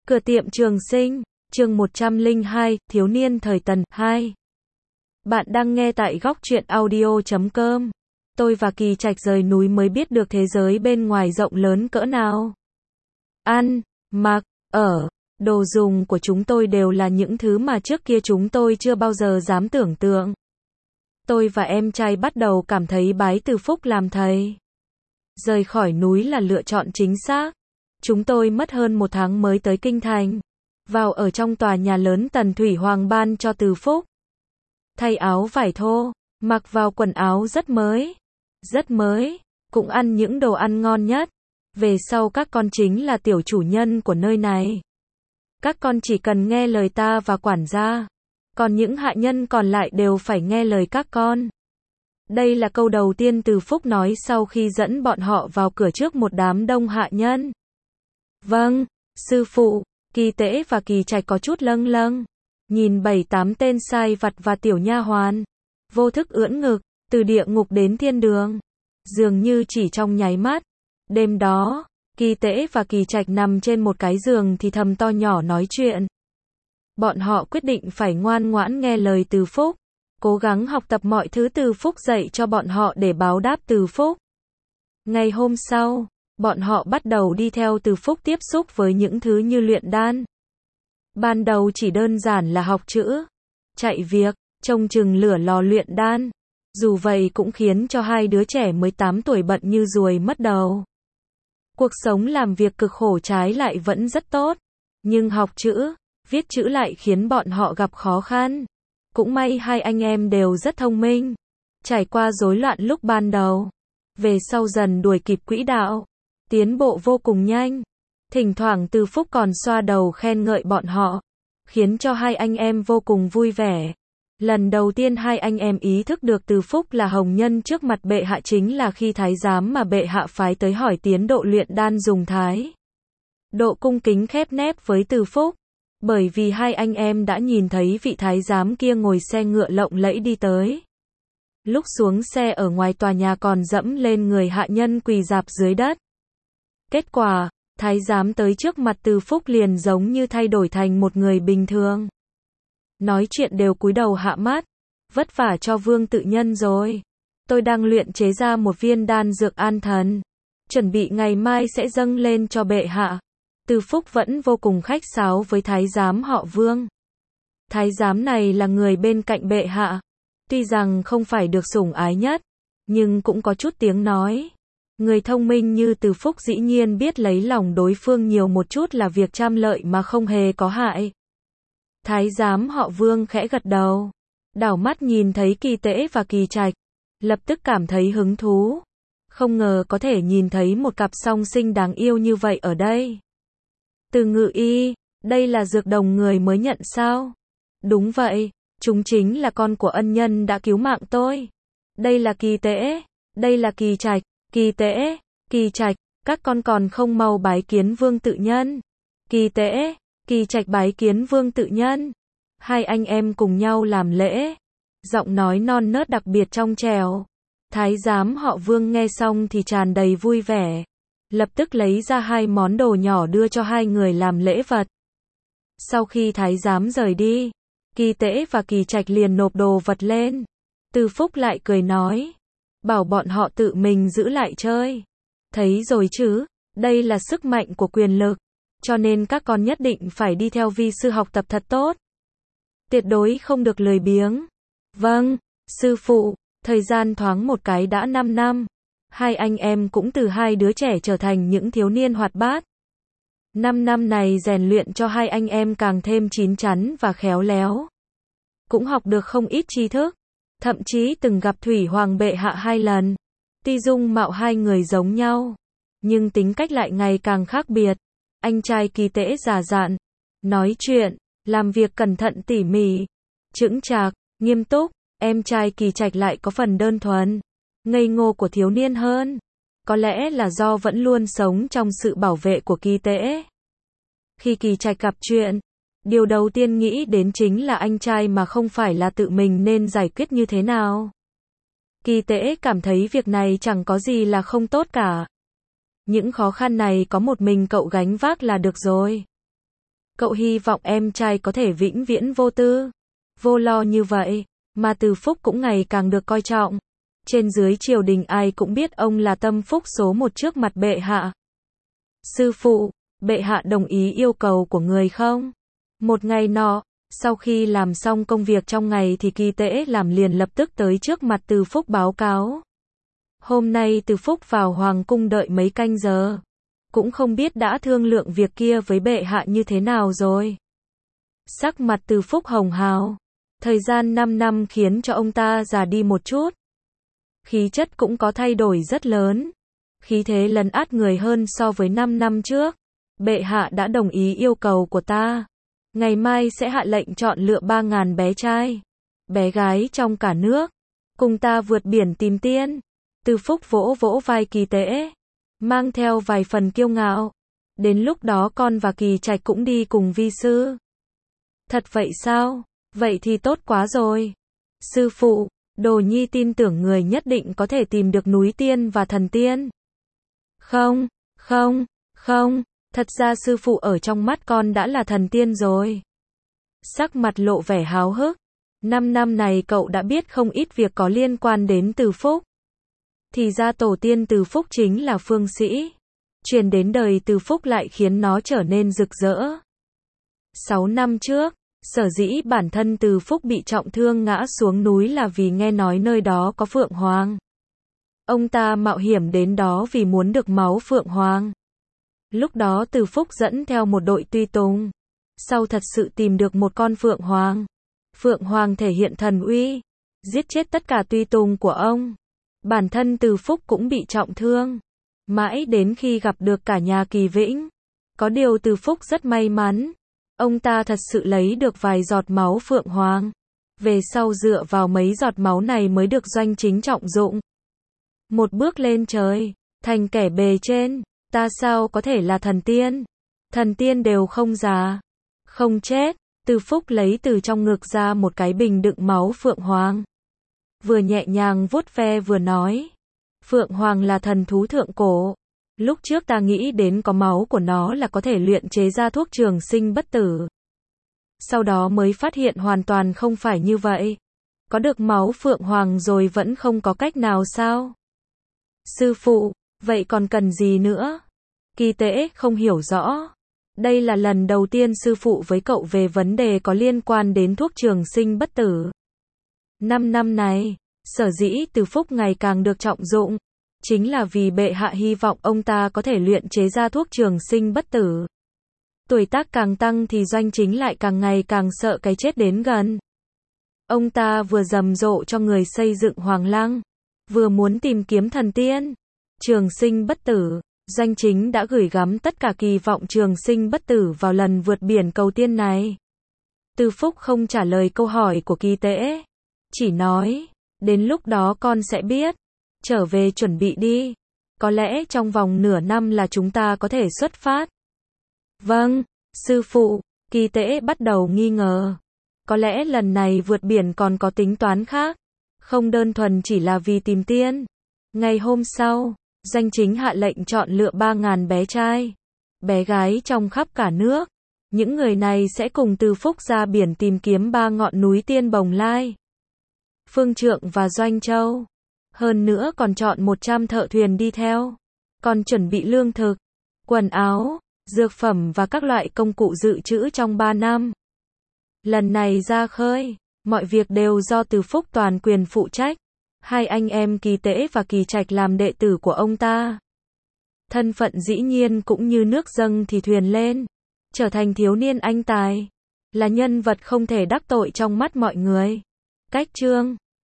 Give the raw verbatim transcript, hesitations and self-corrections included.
Cửa tiệm Trường Sinh, chương một trăm lẻ hai, thiếu niên thời Tần, hai. Bạn đang nghe tại góc truyện audio chấm com. Tôi và Kỳ Trạch rời núi mới biết được thế giới bên ngoài rộng lớn cỡ nào. Ăn, mặc, ở, đồ dùng của chúng tôi đều là những thứ mà trước kia chúng tôi chưa bao giờ dám tưởng tượng. Tôi và em trai bắt đầu cảm thấy bái Từ Phúc làm thầy. Rời khỏi núi là lựa chọn chính xác. Chúng tôi mất hơn một tháng mới tới Kinh Thành. Vào ở trong tòa nhà lớn Tần Thủy Hoàng ban cho Từ Phúc. Thay áo vải thô, mặc vào quần áo rất mới. Rất mới, cũng ăn những đồ ăn ngon nhất. Về sau các con chính là tiểu chủ nhân của nơi này. Các con chỉ cần nghe lời ta và quản gia. Còn những hạ nhân còn lại đều phải nghe lời các con. Đây là câu đầu tiên Từ Phúc nói sau khi dẫn bọn họ vào cửa trước một đám đông hạ nhân. Vâng, sư phụ. Kỳ Tễ và Kỳ Trạch có chút lâng lâng. Nhìn bảy tám tên sai vặt và tiểu nha hoàn. Vô thức ưỡn ngực, từ địa ngục đến thiên đường. Dường như chỉ trong nháy mắt. Đêm đó, Kỳ Tễ và Kỳ Trạch nằm trên một cái giường thì thầm to nhỏ nói chuyện. Bọn họ quyết định phải ngoan ngoãn nghe lời Từ Phúc. Cố gắng học tập mọi thứ Từ Phúc dạy cho bọn họ để báo đáp Từ Phúc. Ngày hôm sau, bọn họ bắt đầu đi theo Từ Phúc tiếp xúc với những thứ như luyện đan. Ban đầu chỉ đơn giản là học chữ, chạy việc, trông chừng lửa lò luyện đan. Dù vậy cũng khiến cho hai đứa trẻ mới tám tuổi bận như ruồi mất đầu. Cuộc sống làm việc cực khổ trái lại vẫn rất tốt. Nhưng học chữ, viết chữ lại khiến bọn họ gặp khó khăn. Cũng may hai anh em đều rất thông minh. Trải qua rối loạn lúc ban đầu. Về sau dần đuổi kịp quỹ đạo. Tiến bộ vô cùng nhanh. Thỉnh thoảng Từ Phúc còn xoa đầu khen ngợi bọn họ. Khiến cho hai anh em vô cùng vui vẻ. Lần đầu tiên hai anh em ý thức được Từ Phúc là hồng nhân trước mặt bệ hạ chính là khi thái giám mà bệ hạ phái tới hỏi tiến độ luyện đan dùng thái. Độ cung kính khép nép với Từ Phúc. Bởi vì hai anh em đã nhìn thấy vị thái giám kia ngồi xe ngựa lộng lẫy đi tới. Lúc xuống xe ở ngoài tòa nhà còn dẫm lên người hạ nhân quỳ rạp dưới đất. Kết quả, thái giám tới trước mặt Từ Phúc liền giống như thay đổi thành một người bình thường. Nói chuyện đều cúi đầu hạ mắt. Vất vả cho Vương Tự Nhân rồi. Tôi đang luyện chế ra một viên đan dược an thần. Chuẩn bị ngày mai sẽ dâng lên cho bệ hạ. Từ Phúc vẫn vô cùng khách sáo với thái giám họ Vương. Thái giám này là người bên cạnh bệ hạ. Tuy rằng không phải được sủng ái nhất, nhưng cũng có chút tiếng nói. Người thông minh như Từ Phúc dĩ nhiên biết lấy lòng đối phương nhiều một chút là việc trăm lợi mà không hề có hại. Thái giám họ Vương khẽ gật đầu. Đảo mắt nhìn thấy Kỳ Tễ và Kỳ Trạch. Lập tức cảm thấy hứng thú. Không ngờ có thể nhìn thấy một cặp song sinh đáng yêu như vậy ở đây. Từ Ngự Y, đây là dược đồng người mới nhận sao? Đúng vậy, chúng chính là con của ân nhân đã cứu mạng tôi. Đây là Kỳ Tễ, đây là Kỳ Trạch. Kỳ Tễ, Kỳ Trạch, các con còn không mau bái kiến Vương Tự Nhân. Kỳ Tễ, Kỳ Trạch bái kiến Vương Tự Nhân. Hai anh em cùng nhau làm lễ. Giọng nói non nớt đặc biệt trong trẻo. Thái giám họ Vương nghe xong thì tràn đầy vui vẻ. Lập tức lấy ra hai món đồ nhỏ đưa cho hai người làm lễ vật. Sau khi thái giám rời đi, Kỳ Tễ và Kỳ Trạch liền nộp đồ vật lên. Từ Phúc lại cười nói. Bảo bọn họ tự mình giữ lại chơi. Thấy rồi chứ, đây là sức mạnh của quyền lực. Cho nên các con nhất định phải đi theo vi sư học tập thật tốt. Tuyệt đối không được lười biếng. Vâng, sư phụ, thời gian thoáng một cái đã năm năm. Hai anh em cũng từ hai đứa trẻ trở thành những thiếu niên hoạt bát. Năm năm này rèn luyện cho hai anh em càng thêm chín chắn và khéo léo. Cũng học được không ít tri thức. Thậm chí từng gặp Thủy Hoàng bệ hạ hai lần. Tuy dung mạo hai người giống nhau, nhưng tính cách lại ngày càng khác biệt. Anh trai Kỳ Tễ già dặn, nói chuyện, làm việc cẩn thận tỉ mỉ, chững chạc, nghiêm túc. Em trai Kỳ Trạch lại có phần đơn thuần, ngây ngô của thiếu niên hơn. Có lẽ là do vẫn luôn sống trong sự bảo vệ của Kỳ Tễ. Khi Kỳ Trạch gặp chuyện, điều đầu tiên nghĩ đến chính là anh trai mà không phải là tự mình nên giải quyết như thế nào. Kỳ Tễ cảm thấy việc này chẳng có gì là không tốt cả. Những khó khăn này có một mình cậu gánh vác là được rồi. Cậu hy vọng em trai có thể vĩnh viễn vô tư, vô lo như vậy, mà Từ Phúc cũng ngày càng được coi trọng. Trên dưới triều đình ai cũng biết ông là tâm phúc số một trước mặt bệ hạ. Sư phụ, bệ hạ đồng ý yêu cầu của người không? Một ngày nọ, sau khi làm xong công việc trong ngày thì Kỳ Tễ làm liền lập tức tới trước mặt Từ Phúc báo cáo. Hôm nay Từ Phúc vào hoàng cung đợi mấy canh giờ. Cũng không biết đã thương lượng việc kia với bệ hạ như thế nào rồi. Sắc mặt Từ Phúc hồng hào. Thời gian năm năm khiến cho ông ta già đi một chút. Khí chất cũng có thay đổi rất lớn. Khí thế lấn át người hơn so với năm năm trước. Bệ hạ đã đồng ý yêu cầu của ta. Ngày mai sẽ hạ lệnh chọn lựa ba ngàn bé trai, bé gái trong cả nước. Cùng ta vượt biển tìm tiên. Từ Phúc vỗ vỗ vai Kỳ Tễ, mang theo vài phần kiêu ngạo. Đến lúc đó con và Kỳ Trạch cũng đi cùng vi sư. Thật vậy sao? Vậy thì tốt quá rồi. Sư phụ, Đồ Nhi tin tưởng người nhất định có thể tìm được núi tiên và thần tiên. Không, không, không, thật ra sư phụ ở trong mắt con đã là thần tiên rồi. Sắc mặt lộ vẻ háo hức. Năm năm này cậu đã biết không ít việc có liên quan đến Từ Phúc. Thì ra tổ tiên Từ Phúc chính là Phương Sĩ. Truyền đến đời Từ Phúc lại khiến nó trở nên rực rỡ. Sáu năm trước, sở dĩ bản thân Từ Phúc bị trọng thương ngã xuống núi là vì nghe nói nơi đó có Phượng Hoàng. Ông ta mạo hiểm đến đó vì muốn được máu Phượng Hoàng. Lúc đó Từ Phúc dẫn theo một đội tùy tùng. Sau thật sự tìm được một con Phượng Hoàng. Phượng Hoàng thể hiện thần uy, giết chết tất cả tùy tùng của ông. Bản thân Từ Phúc cũng bị trọng thương. Mãi đến khi gặp được cả nhà Kỳ Vĩnh. Có điều Từ Phúc rất may mắn. Ông ta thật sự lấy được vài giọt máu Phượng Hoàng. Về sau dựa vào mấy giọt máu này mới được Doanh Chính trọng dụng. Một bước lên trời, thành kẻ bề trên. Ta sao có thể là thần tiên? Thần tiên đều không già, không chết. Từ Phúc lấy từ trong ngực ra một cái bình đựng máu Phượng Hoàng. Vừa nhẹ nhàng vuốt ve vừa nói. Phượng Hoàng là thần thú thượng cổ. Lúc trước ta nghĩ đến có máu của nó là có thể luyện chế ra thuốc trường sinh bất tử. Sau đó mới phát hiện hoàn toàn không phải như vậy. Có được máu Phượng Hoàng rồi vẫn không có cách nào sao? Sư phụ, vậy còn cần gì nữa? Kỳ Tễ không hiểu rõ. Đây là lần đầu tiên sư phụ với cậu về vấn đề có liên quan đến thuốc trường sinh bất tử. Năm năm này, sở dĩ Từ Phúc ngày càng được trọng dụng, chính là vì bệ hạ hy vọng ông ta có thể luyện chế ra thuốc trường sinh bất tử. Tuổi tác càng tăng thì Doanh Chính lại càng ngày càng sợ cái chết đến gần. Ông ta vừa rầm rộ cho người xây dựng Hoàng Lăng, vừa muốn tìm kiếm thần tiên, trường sinh bất tử. Doanh Chính đã gửi gắm tất cả kỳ vọng trường sinh bất tử vào lần vượt biển cầu tiên này. Từ Phúc không trả lời câu hỏi của Kỳ Tễ, chỉ nói, đến lúc đó con sẽ biết, trở về chuẩn bị đi, có lẽ trong vòng nửa năm là chúng ta có thể xuất phát. Vâng, sư phụ. Kỳ Tễ bắt đầu nghi ngờ, có lẽ lần này vượt biển còn có tính toán khác, không đơn thuần chỉ là vì tìm tiên. Ngày hôm sau, Doanh Chính hạ lệnh chọn lựa ba ngàn bé trai, bé gái trong khắp cả nước. Những người này sẽ cùng Từ Phúc ra biển tìm kiếm ba ngọn núi tiên Bồng Lai, Phương Trượng và Doanh Châu. Hơn nữa còn chọn một trăm thợ thuyền đi theo. Còn chuẩn bị lương thực, quần áo, dược phẩm và các loại công cụ dự trữ trong ba năm. Lần này ra khơi, mọi việc đều do Từ Phúc toàn quyền phụ trách. Hai anh em Kỳ Tễ và Kỳ Trạch làm đệ tử của ông ta. Thân phận dĩ nhiên cũng như nước dâng thì thuyền lên. Trở thành thiếu niên anh tài. Là nhân vật không thể đắc tội trong mắt mọi người. Cách chương